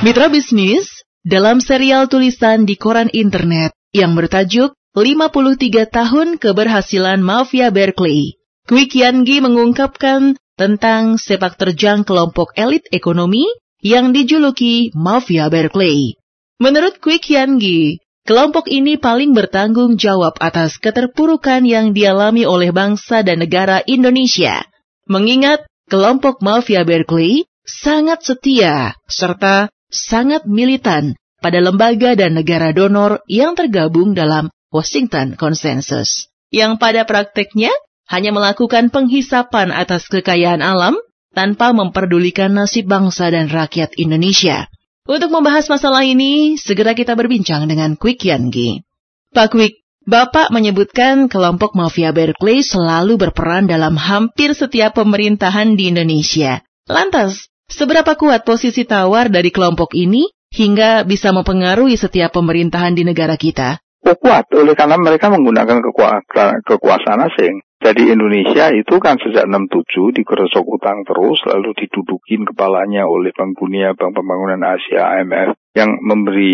Mitra bisnis, dalam serial tulisan di koran internet yang bertajuk 53 tahun keberhasilan Mafia Berkeley, Kwik Kian-gi mengungkapkan tentang sepak terjang kelompok elit ekonomi yang dijuluki Mafia Berkeley. Menurut Kwik Kian-gi, kelompok ini paling bertanggung jawab atas keterpurukan yang dialami oleh bangsa dan negara Indonesia. Mengingat kelompok Mafia Berkeley sangat setia serta sangat militan pada lembaga dan negara donor yang tergabung dalam Washington Consensus, yang pada prakteknya hanya melakukan penghisapan atas kekayaan alam tanpa memperdulikan nasib bangsa dan rakyat Indonesia. Untuk membahas masalah ini, segera kita berbincang dengan Kwik Kian-gi. Pak Kwik, Bapak menyebutkan kelompok Mafia Berkeley selalu berperan dalam hampir setiap pemerintahan di Indonesia. Lantas, seberapa kuat posisi tawar dari kelompok ini hingga bisa mempengaruhi setiap pemerintahan di negara kita? Kuat, oleh karena mereka menggunakan kekuasaan asing. Jadi Indonesia itu kan sejak 67 digerosok utang terus, lalu didudukin kepalanya oleh Bank Dunia, Bank Pembangunan Asia, IMF, yang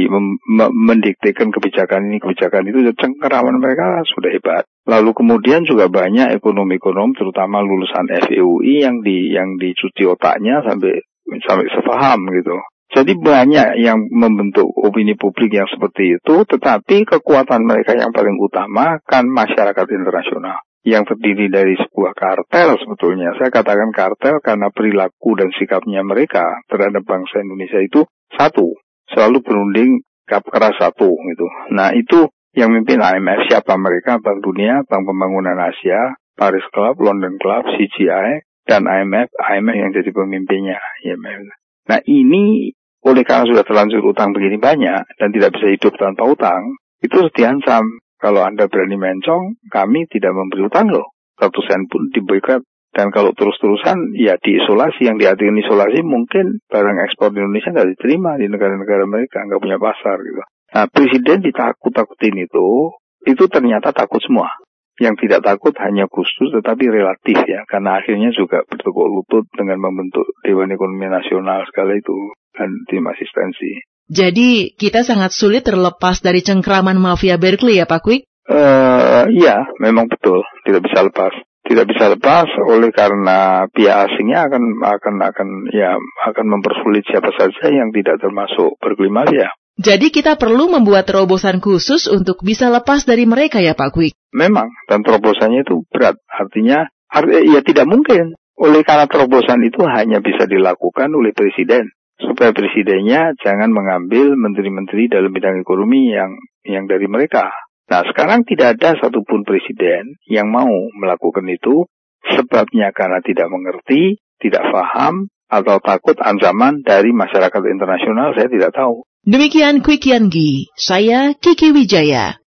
mendiktekan kebijakan ini, kebijakan itu. Cengkeraman mereka sudah hebat. Lalu kemudian juga banyak ekonom-ekonom, terutama lulusan FEUI yang dicuci otaknya sampai sepaham gitu. Jadi banyak yang membentuk opini publik yang seperti itu, tetapi kekuatan mereka yang paling utama kan masyarakat internasional, yang terdiri dari sebuah kartel sebetulnya. Saya katakan kartel karena perilaku dan sikapnya mereka terhadap bangsa Indonesia itu satu, selalu berunding keras satu gitu. Nah itu yang mimpin IMF siapa mereka? Bank Dunia, Bank Pembangunan Asia, Paris Club, London Club, CGI, dan IMF yang jadi pemimpinnya. Nah ini oleh karena sudah terlanjur utang begini banyak dan tidak bisa hidup tanpa utang, itu diancam. Kalau Anda berani mencong, kami tidak memberi utang loh. 1 sen pun diboikot. Dan kalau terus-terusan, ya diisolasi. Yang diartikan isolasi mungkin barang ekspor di Indonesia nggak diterima di negara-negara mereka, nggak punya pasar gitu. Nah, presiden ditakut-takutin itu ternyata takut semua. Yang tidak takut hanya Gus Dur, tetapi relatif ya. Karena akhirnya juga bertekuk lutut dengan membentuk Dewan Ekonomi Nasional segala itu. Dan tim asistensi. Jadi kita sangat sulit terlepas dari cengkraman Mafia Berkeley ya Pak Kwik? Iya, memang betul. Tidak bisa lepas. Tidak bisa lepas oleh karena pihak asingnya akan mempersulit siapa saja yang tidak termasuk Berkeley Mafia. Jadi kita perlu membuat terobosan khusus untuk bisa lepas dari mereka ya Pak Kwik? Memang, dan terobosannya itu berat. Artinya tidak mungkin. Oleh karena terobosan itu hanya bisa dilakukan oleh presiden. Supaya presidennya jangan mengambil menteri-menteri dalam bidang ekonomi yang dari mereka. Nah, sekarang tidak ada satupun presiden yang mau melakukan itu, sebabnya karena tidak mengerti, tidak paham, atau takut ancaman dari masyarakat internasional, saya tidak tahu. Demikian Kwik Kian-gi, saya Kiki Wijaya.